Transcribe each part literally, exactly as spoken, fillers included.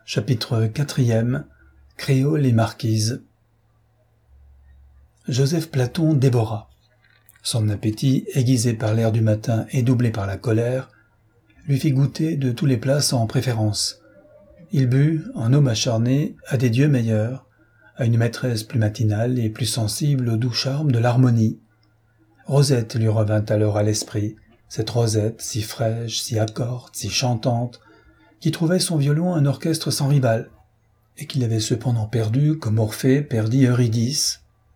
Chapitre quatrième. Créole et marquise. Joseph Platon dévora. Son appétit, aiguisé par l'air du matin et doublé par la colère, lui fit goûter de tous les plats sans préférence. Il but, en homme acharné, à des dieux meilleurs, à une maîtresse plus matinale et plus sensible au doux charme de l'harmonie. Rosette lui revint alors à l'esprit, cette Rosette si fraîche, si accorde, si chantante, qui trouvait son violon un orchestre sans rival, et qu'il avait cependant perdu comme Orphée perdit Eurydice.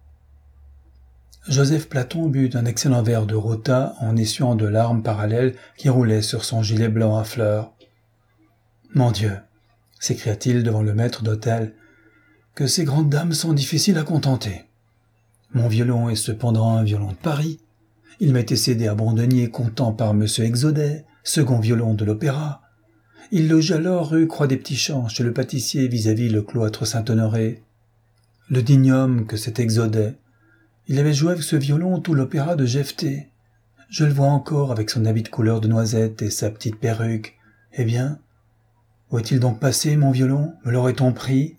Joseph Platon but un excellent verre de rota en essuyant de larmes parallèles qui roulaient sur son gilet blanc à fleurs. « Mon Dieu !» s'écria-t-il devant le maître d'hôtel, « que ces grandes dames sont difficiles à contenter. Mon violon est cependant un violon de Paris. Il m'a été cédé à Brandonnier comptant par M. Exaudet, second violon de l'opéra. Il loge alors rue Croix-des-Petits-Champs, chez le pâtissier vis-à-vis le cloître Saint-Honoré. Le digne homme que cet Exaudet. Il avait joué avec ce violon tout l'opéra de Jephté. Je le vois encore avec son habit de couleur de noisette et sa petite perruque. Eh bien, où est-il donc passé, mon violon? Me l'aurait-on pris?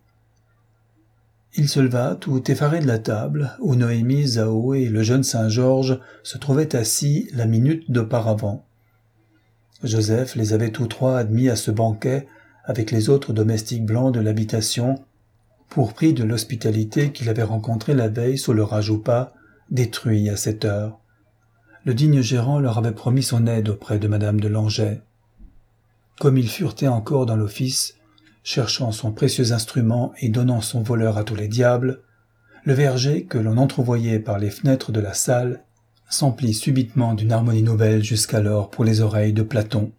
Il se leva, tout effaré de la table, où Noémie, Zao et le jeune Saint-Georges se trouvaient assis la minute d'auparavant. Joseph les avait tous trois admis à ce banquet avec les autres domestiques blancs de l'habitation, pour prix de l'hospitalité qu'il avait rencontrée la veille sous le rajoupa, détruit à cette heure. Le digne gérant leur avait promis son aide auprès de madame de Langeais. Comme il furetait encore dans l'office, cherchant son précieux instrument et donnant son voleur à tous les diables, le verger que l'on entrevoyait par les fenêtres de la salle s'emplit subitement d'une harmonie nouvelle jusqu'alors pour les oreilles de Platon.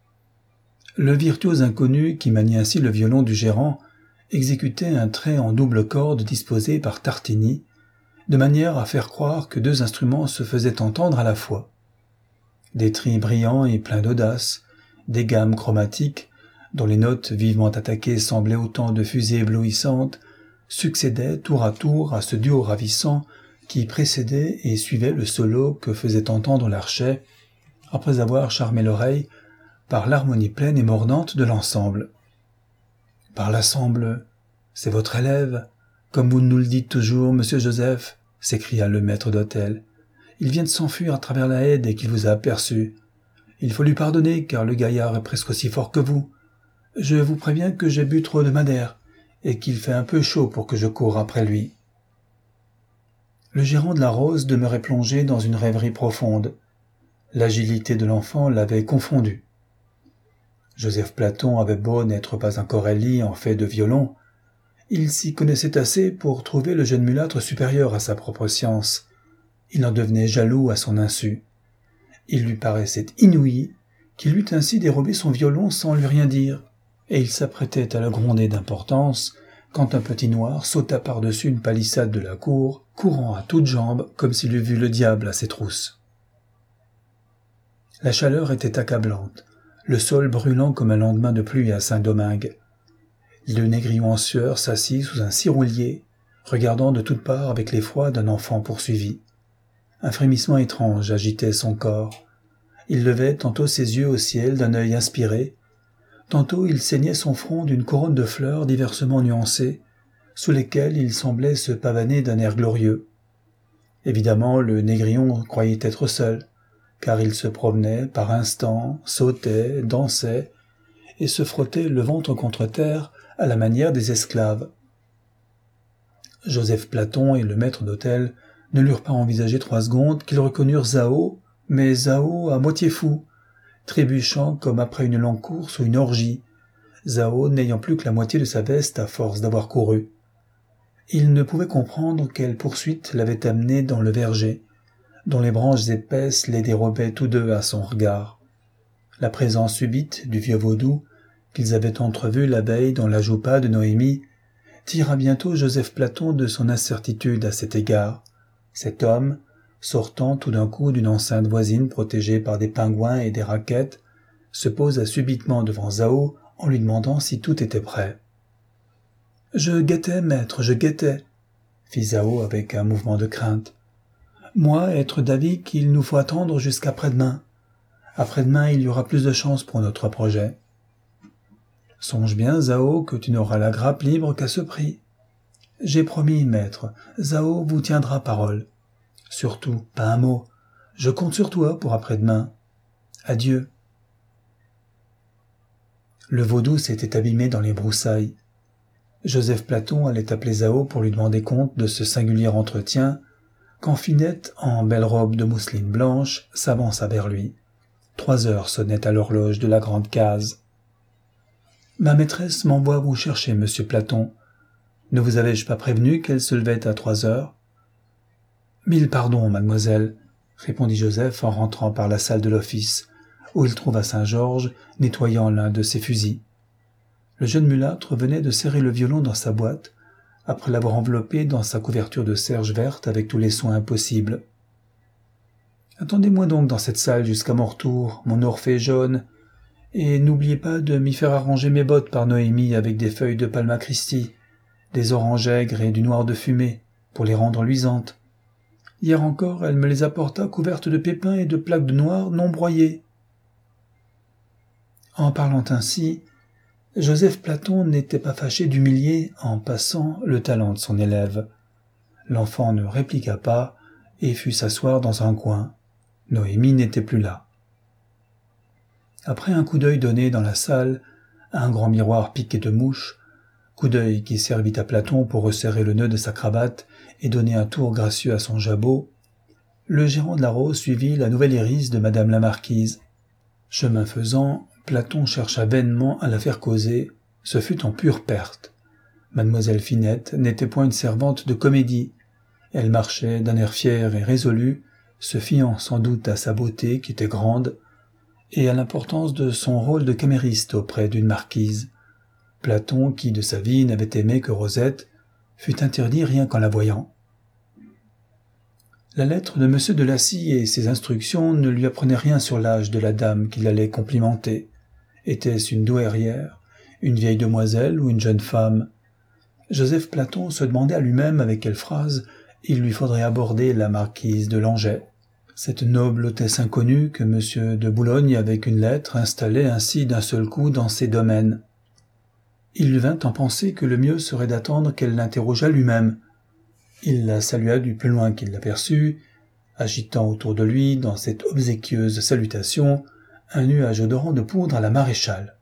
Le virtuose inconnu qui maniait ainsi le violon du gérant exécutait un trait en double corde disposé par Tartini, de manière à faire croire que deux instruments se faisaient entendre à la fois. Des tris brillants et pleins d'audace, des gammes chromatiques, dont les notes vivement attaquées semblaient autant de fusées éblouissantes, succédaient tour à tour à ce duo ravissant qui précédait et suivait le solo que faisait entendre l'archet, après avoir charmé l'oreille par l'harmonie pleine et mordante de l'ensemble. « Par l'ensemble, c'est votre élève, comme vous nous le dites toujours, monsieur Joseph, » s'écria le maître d'hôtel. « Il vient de s'enfuir à travers la haie dès qu'il vous a aperçu. Il faut lui pardonner, car le gaillard est presque aussi fort que vous. Je vous préviens que j'ai bu trop de madère, et qu'il fait un peu chaud pour que je coure après lui. » Le gérant de la Rose demeurait plongé dans une rêverie profonde. L'agilité de l'enfant l'avait confondu. Joseph Platon avait beau n'être pas un Corelli en fait de violon, il s'y connaissait assez pour trouver le jeune mulâtre supérieur à sa propre science. Il en devenait jaloux à son insu. Il lui paraissait inouï qu'il eût ainsi dérobé son violon sans lui rien dire, et il s'apprêtait à le gronder d'importance quand un petit noir sauta par-dessus une palissade de la cour, courant à toutes jambes comme s'il eût vu le diable à ses trousses. La chaleur était accablante, le sol brûlant comme un lendemain de pluie à Saint-Domingue. Le négrillon en sueur s'assit sous un ciroulier, regardant de toutes parts avec l'effroi d'un enfant poursuivi. Un frémissement étrange agitait son corps. Il levait tantôt ses yeux au ciel d'un œil inspiré, tantôt il ceignait son front d'une couronne de fleurs diversement nuancées, sous lesquelles il semblait se pavaner d'un air glorieux. Évidemment, le négrillon croyait être seul, car il se promenait par instants, sautait, dansait, et se frottait le ventre contre terre à la manière des esclaves. Joseph Platon et le maître d'hôtel ne l'eurent pas envisagé trois secondes qu'ils reconnurent Zao, mais Zao à moitié fou, trébuchant comme après une longue course ou une orgie, Zao n'ayant plus que la moitié de sa veste à force d'avoir couru. Il ne pouvait comprendre quelle poursuite l'avait amené dans le verger, dont les branches épaisses les dérobaient tous deux à son regard. La présence subite du vieux vaudou, qu'ils avaient entrevu la veille dans la joupa de Noémie, tira bientôt Joseph Platon de son incertitude à cet égard. Cet homme, sortant tout d'un coup d'une enceinte voisine protégée par des pingouins et des raquettes, se posa subitement devant Zao en lui demandant si tout était prêt. « Je guettais, maître, je guettais, » fit Zao avec un mouvement de crainte. « Moi, être d'avis qu'il nous faut attendre jusqu'après-demain. Après-demain, il y aura plus de chance pour notre projet. » Songe bien, Zhao, que tu n'auras la grappe libre qu'à ce prix. J'ai promis, maître, Zhao vous tiendra parole. Surtout, pas un mot. Je compte sur toi pour après-demain. Adieu. Le vaudou s'était abîmé dans les broussailles. Joseph Platon allait appeler Zhao pour lui demander compte de ce singulier entretien, quand Finette, en belle robe de mousseline blanche, s'avança vers lui. Trois heures sonnaient à l'horloge de la grande case. « Ma maîtresse m'envoie vous chercher, monsieur Platon. Ne vous avais-je pas prévenu qu'elle se levait à trois heures ?»« Mille pardons, mademoiselle, » répondit Joseph en rentrant par la salle de l'office, où il trouva Saint-Georges nettoyant l'un de ses fusils. Le jeune mulâtre venait de serrer le violon dans sa boîte, après l'avoir enveloppé dans sa couverture de serge verte avec tous les soins possibles. « Attendez-moi donc dans cette salle jusqu'à mon retour, mon Orphée jaune, et n'oubliez pas de m'y faire arranger mes bottes par Noémie avec des feuilles de Palma Christi, des oranges aigres et du noir de fumée, pour les rendre luisantes. Hier encore, elle me les apporta couvertes de pépins et de plaques de noir non broyées. » En parlant ainsi, Joseph Platon n'était pas fâché d'humilier, en passant, le talent de son élève. L'enfant ne répliqua pas et fut s'asseoir dans un coin. Noémie n'était plus là. Après un coup d'œil donné dans la salle, à un grand miroir piqué de mouches, coup d'œil qui servit à Platon pour resserrer le nœud de sa cravate et donner un tour gracieux à son jabot, le gérant de la Rose suivit la nouvelle iris de madame la marquise. Chemin faisant, Platon chercha vainement à la faire causer, ce fut en pure perte. Mademoiselle Finette n'était point une servante de comédie. Elle marchait d'un air fier et résolu, se fiant sans doute à sa beauté qui était grande, et à l'importance de son rôle de camériste auprès d'une marquise. Platon, qui de sa vie n'avait aimé que Rosette, fut interdit rien qu'en la voyant. La lettre de Monsieur de Lacy et ses instructions ne lui apprenaient rien sur l'âge de la dame qu'il allait complimenter. Était-ce une douairière, une vieille demoiselle ou une jeune femme? Joseph Platon se demandait à lui-même avec quelle phrase il lui faudrait aborder la marquise de Langeais, cette noble hôtesse inconnue que Monsieur de Boulogne avec une lettre installait ainsi d'un seul coup dans ses domaines. Il lui vint en penser que le mieux serait d'attendre qu'elle l'interrogeât lui-même. Il la salua du plus loin qu'il l'aperçut, agitant autour de lui, dans cette obséquieuse salutation, un nuage odorant de poudre à la maréchale.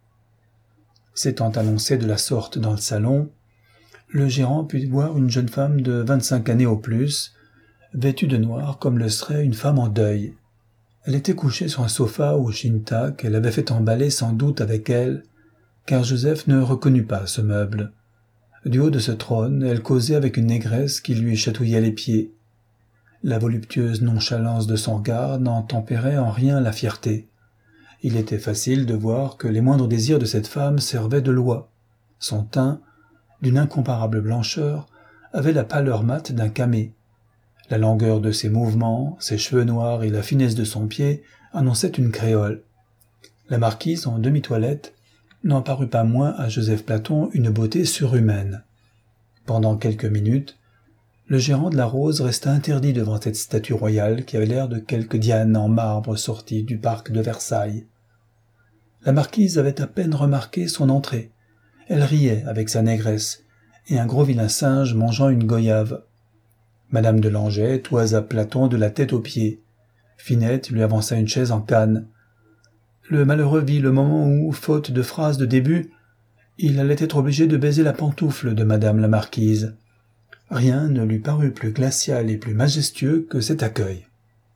S'étant annoncé de la sorte dans le salon, le gérant put voir une jeune femme de vingt-cinq années au plus, vêtue de noir comme le serait une femme en deuil. Elle était couchée sur un sofa au chinta qu'elle avait fait emballer sans doute avec elle, car Joseph ne reconnut pas ce meuble. Du haut de ce trône, elle causait avec une négresse qui lui chatouillait les pieds. La voluptueuse nonchalance de son regard n'en tempérait en rien la fierté. Il était facile de voir que les moindres désirs de cette femme servaient de loi. Son teint, d'une incomparable blancheur, avait la pâleur mate d'un camée. La langueur de ses mouvements, ses cheveux noirs et la finesse de son pied annonçaient une créole. La marquise, en demi-toilette, n'en parut pas moins à Joseph Platon une beauté surhumaine. Pendant quelques minutes, le gérant de la Rose resta interdit devant cette statue royale qui avait l'air de quelque Diane en marbre sortie du parc de Versailles. La marquise avait à peine remarqué son entrée. Elle riait avec sa négresse, et un gros vilain singe mangeant une goyave. Madame de Langeais toisa Platon de la tête aux pieds. Finette lui avança une chaise en canne. Le malheureux vit le moment où, faute de phrase de début, il allait être obligé de baiser la pantoufle de madame la marquise. Rien ne lui parut plus glacial et plus majestueux que cet accueil.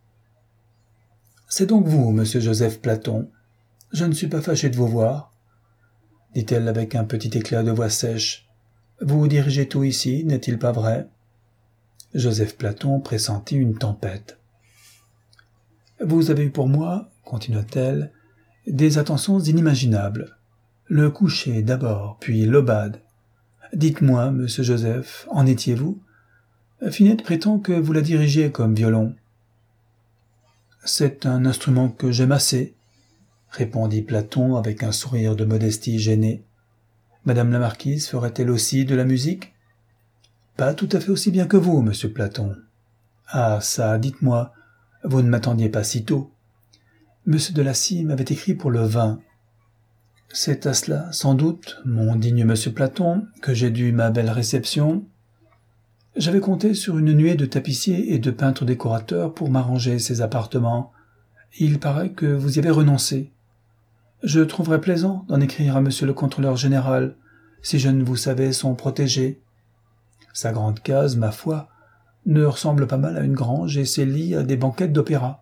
« C'est donc vous, monsieur Joseph Platon. Je ne suis pas fâché de vous voir, » dit-elle avec un petit éclat de voix sèche. « Vous dirigez tout ici, n'est-il pas vrai ?» Joseph Platon pressentit une tempête. « Vous avez eu pour moi, continua-t-elle, des attentions inimaginables. Le coucher d'abord, puis l'aubade. Dites-moi, monsieur Joseph, en étiez-vous? Finette prétend que vous la dirigiez comme violon. »« C'est un instrument que j'aime assez, » répondit Platon avec un sourire de modestie gênée. « Madame la marquise ferait-elle aussi de la musique? »« Pas tout à fait aussi bien que vous, monsieur Platon. »« Ah, ça, dites-moi, vous ne m'attendiez pas si tôt. Monsieur de Lacy m'avait écrit pour le vin. » C'est à cela, sans doute, mon digne monsieur Platon, que j'ai dû ma belle réception. J'avais compté sur une nuée de tapissiers et de peintres décorateurs pour m'arranger ces appartements. Il paraît que vous y avez renoncé. Je trouverais plaisant d'en écrire à monsieur le contrôleur général, si je ne vous savais son protégé. Sa grande case, ma foi, ne ressemble pas mal à une grange et ses lits à des banquettes d'opéra.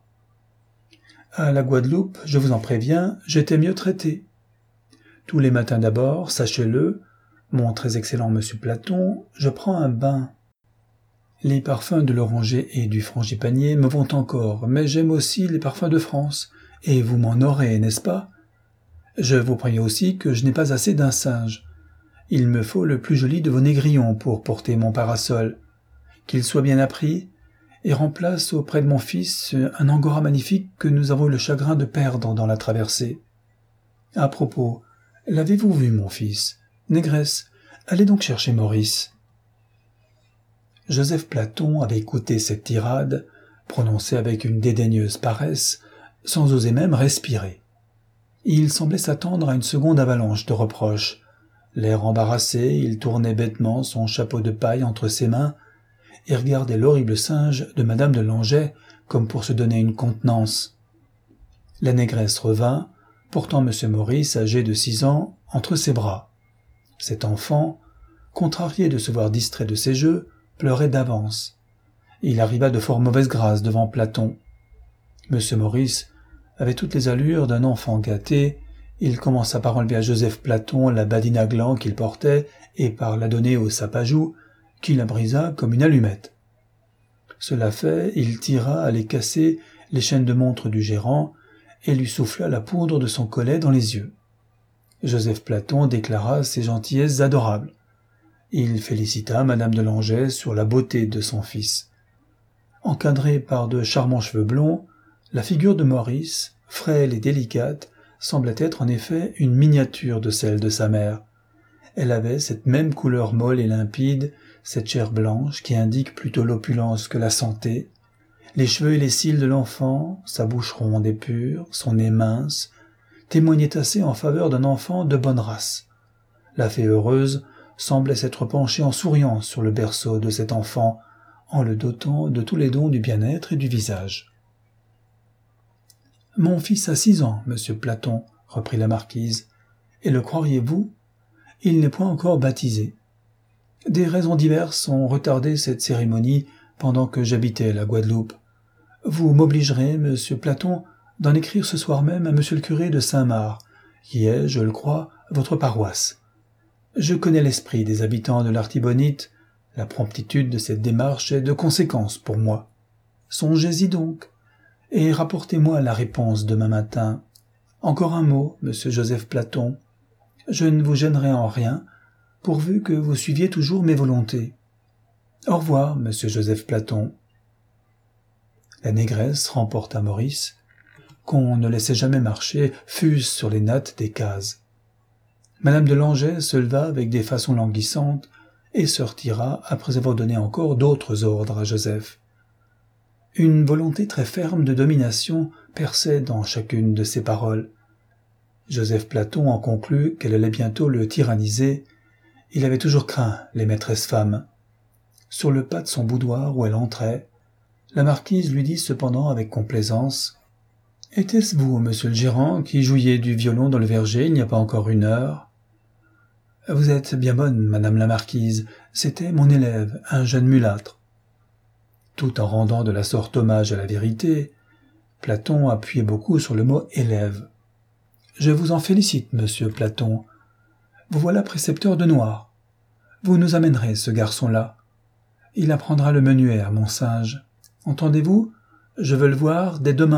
À la Guadeloupe, je vous en préviens, j'étais mieux traité. Tous les matins d'abord, sachez-le, mon très excellent monsieur Platon, je prends un bain. Les parfums de l'oranger et du frangipanier me vont encore, mais j'aime aussi les parfums de France, et vous m'en aurez, n'est-ce pas? Je vous préviens aussi que je n'ai pas assez d'un singe. Il me faut le plus joli de vos négrillons pour porter mon parasol. Qu'il soit bien appris, et remplace auprès de mon fils un angora magnifique que nous avons eu le chagrin de perdre dans la traversée. À propos, l'avez-vous vu, mon fils? Négresse, allez donc chercher Maurice. Joseph Platon avait écouté cette tirade, prononcée avec une dédaigneuse paresse, sans oser même respirer. Il semblait s'attendre à une seconde avalanche de reproches. L'air embarrassé, il tournait bêtement son chapeau de paille entre ses mains et regardait l'horrible singe de madame de Langeais comme pour se donner une contenance. La négresse revint, portant monsieur Maurice, âgé de six ans, entre ses bras. Cet enfant, contrarié de se voir distrait de ses jeux, pleurait d'avance. Il arriva de fort mauvaise grâce devant Platon. Monsieur Maurice avait toutes les allures d'un enfant gâté. Il commença par enlever à Joseph Platon la badine à gland qu'il portait et par la donner au sapajou, qui la brisa comme une allumette. Cela fait, il tira à les casser les chaînes de montre du gérant et lui souffla la poudre de son collet dans les yeux. Joseph Platon déclara ses gentillesses adorables. Il félicita madame de Langeais sur la beauté de son fils. Encadrée par de charmants cheveux blonds, la figure de Maurice, frêle et délicate, semblait être en effet une miniature de celle de sa mère. Elle avait cette même couleur molle et limpide, cette chair blanche qui indique plutôt l'opulence que la santé, les cheveux et les cils de l'enfant, sa bouche ronde et pure, son nez mince, témoignaient assez en faveur d'un enfant de bonne race. La fée heureuse semblait s'être penchée en souriant sur le berceau de cet enfant, en le dotant de tous les dons du bien-être et du visage. « Mon fils a six ans, monsieur Platon, reprit la marquise, et le croiriez-vous, il n'est point encore baptisé. Des raisons diverses ont retardé cette cérémonie pendant que j'habitais la Guadeloupe. Vous m'obligerez, monsieur Platon, d'en écrire ce soir même à monsieur le curé de Saint-Marc, qui est, je le crois, votre paroisse. Je connais l'esprit des habitants de l'Artibonite, la promptitude de cette démarche est de conséquence pour moi. Songez-y donc, et rapportez-moi la réponse demain matin. Encore un mot, monsieur Joseph Platon. Je ne vous gênerai en rien, pourvu que vous suiviez toujours mes volontés. Au revoir, monsieur Joseph Platon. » La négresse remporta Maurice, qu'on ne laissait jamais marcher, fût-ce sur les nattes des cases. Madame de Langeais se leva avec des façons languissantes et se retira après avoir donné encore d'autres ordres à Joseph. Une volonté très ferme de domination perçait dans chacune de ses paroles. Joseph Platon en conclut qu'elle allait bientôt le tyranniser. Il avait toujours craint les maîtresses femmes. Sur le pas de son boudoir où elle entrait, la marquise lui dit cependant avec complaisance « Était-ce vous, monsieur le gérant, qui jouiez du violon dans le verger il n'y a pas encore une heure ?»« Vous êtes bien bonne, madame la marquise, c'était mon élève, un jeune mulâtre. » Tout en rendant de la sorte hommage à la vérité, Platon appuyait beaucoup sur le mot « élève ». « Je vous en félicite, monsieur Platon. Vous voilà précepteur de noir. Vous nous amènerez ce garçon-là. Il apprendra le menuet à mon singe. Entendez-vous? Je veux le voir dès demain. »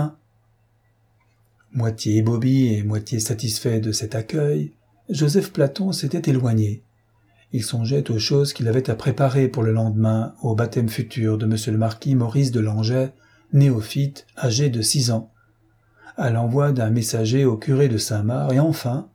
Moitié ébobie et moitié satisfait de cet accueil, Joseph Platon s'était éloigné. Il songeait aux choses qu'il avait à préparer pour le lendemain au baptême futur de monsieur le marquis Maurice de Langeais, néophyte, âgé de six ans, à l'envoi d'un messager au curé de Saint-Marc et enfin